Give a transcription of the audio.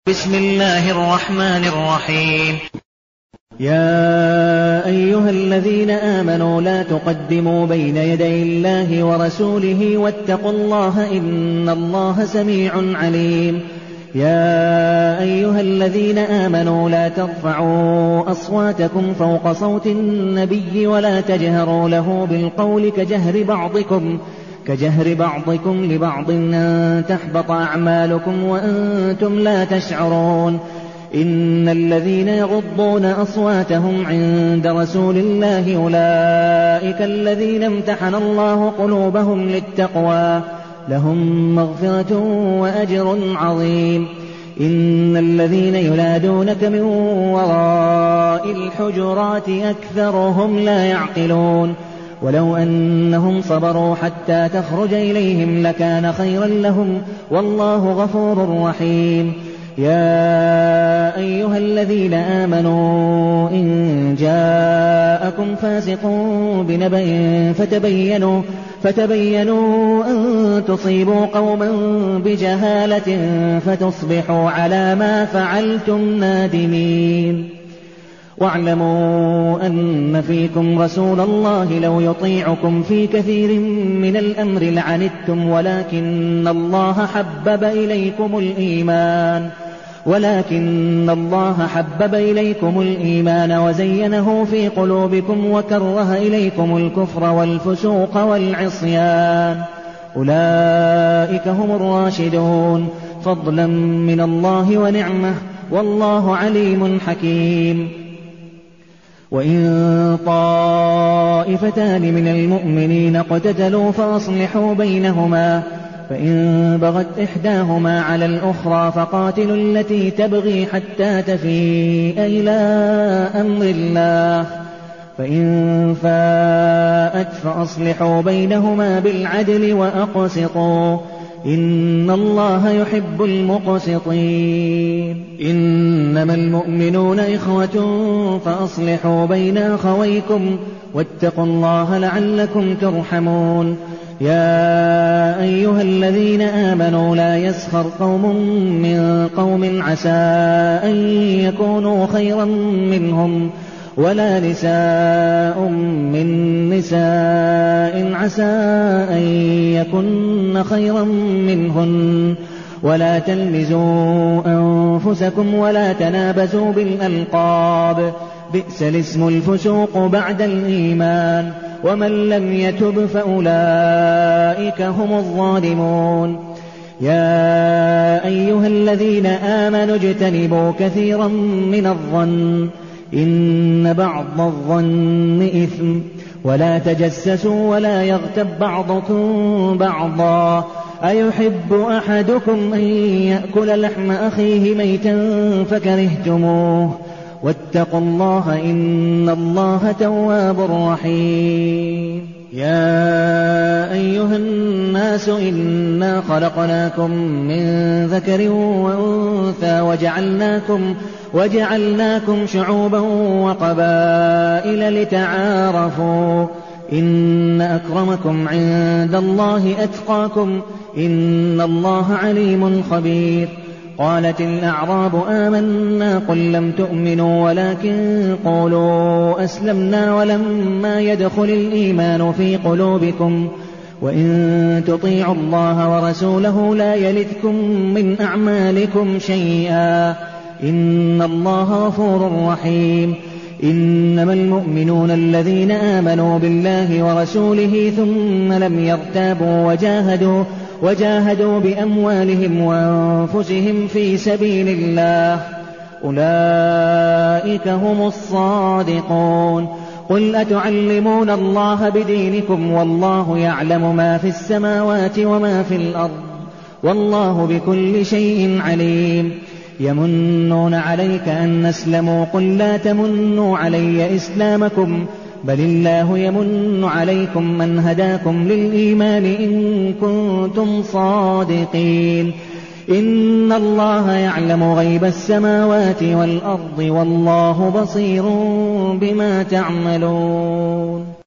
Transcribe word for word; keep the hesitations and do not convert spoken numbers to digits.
بسم الله الرحمن الرحيم. يا أيها الذين آمنوا لا تقدموا بين يدي الله ورسوله واتقوا الله إن الله سميع عليم. يا أيها الذين آمنوا لا ترفعوا أصواتكم فوق صوت النبي ولا تجهروا له بالقول كجهر بعضكم كجهر بعضكم لبعض أن تحبط أعمالكم وأنتم لا تشعرون. إن الذين يغضون أصواتهم عند رسول الله أولئك الذين امتحن الله قلوبهم للتقوى لهم مغفرة وأجر عظيم. إن الذين ينادونك من وراء الحجرات أكثرهم لا يعقلون. ولو أنهم صبروا حتى تخرج إليهم لكان خيرا لهم والله غفور رحيم. يا أيها الذين آمنوا إن جاءكم فاسق بنبأ فتبينوا, فتبينوا أن تصيبوا قوما بجهالة فتصبحوا على ما فعلتم نادمين. واعلموا أن فيكم رسول الله لو يطيعكم في كثير من الأمر لعنتم ولكن الله حبب إليكم الإيمان ولكن الله حبب إليكم الإيمان وزينه في قلوبكم وكره إليكم الكفر والفسوق والعصيان أولئك هم الراشدون فضلا من الله ونعمة والله عليم حكيم. وإن طائفتان من المؤمنين اقتتلوا فأصلحوا بينهما فإن بغت إحداهما على الأخرى فقاتلوا التي تبغي حتى تفيء إلى أمر الله فإن فاءت فأصلحوا بينهما بالعدل وأقسطوا إن الله يحب المقسطين. إنما المؤمنون إخوة فأصلحوا بين أخويكم واتقوا الله لعلكم ترحمون. يا أيها الذين آمنوا لا يسخر قوم من قوم عسى أن يكونوا خيرا منهم ولا نساء من نساء عسى أن يكن خيرا منهن ولا تلمزوا أنفسكم ولا تنابزوا بالألقاب بئس الاسم الفسوق بعد الإيمان ومن لم يتب فأولئك هم الظالمون. يا أيها الذين آمنوا اجتنبوا كثيرا من الظن إن بعض الظن إثم ولا تجسسوا ولا يغتب بعضكم بعضا أيحب أحدكم أن يأكل لحم أخيه ميتا فكرهتموه واتقوا الله إن الله تواب رحيم. يا أيها الناس إنا خلقناكم من ذكر وأنثى وجعلناكم, وجعلناكم شعوبا وقبائل لتعارفوا إن أكرمكم عند الله أتقاكم إن الله عليم خبير. قالت الأعراب آمنا قل لم تؤمنوا ولكن قولوا أسلمنا ولما يدخل الإيمان في قلوبكم وإن تطيعوا الله ورسوله لا يلتكم من أعمالكم شيئا إن الله غفور رحيم. إنما المؤمنون الذين آمنوا بالله ورسوله ثم لم يرتابوا وجاهدوا وجاهدوا بأموالهم وأنفسهم في سبيل الله أولئك هم الصادقون. قل أتعلمون الله بدينكم والله يعلم ما في السماوات وما في الأرض والله بكل شيء عليم. يمنون عليك أن أسلموا قل لا تمنوا علي إسلامكم بل الله يمن عليكم من هداكم للإيمان إن كنتم صادقين. إن الله يعلم غيب السماوات والأرض والله بصير بما تعملون.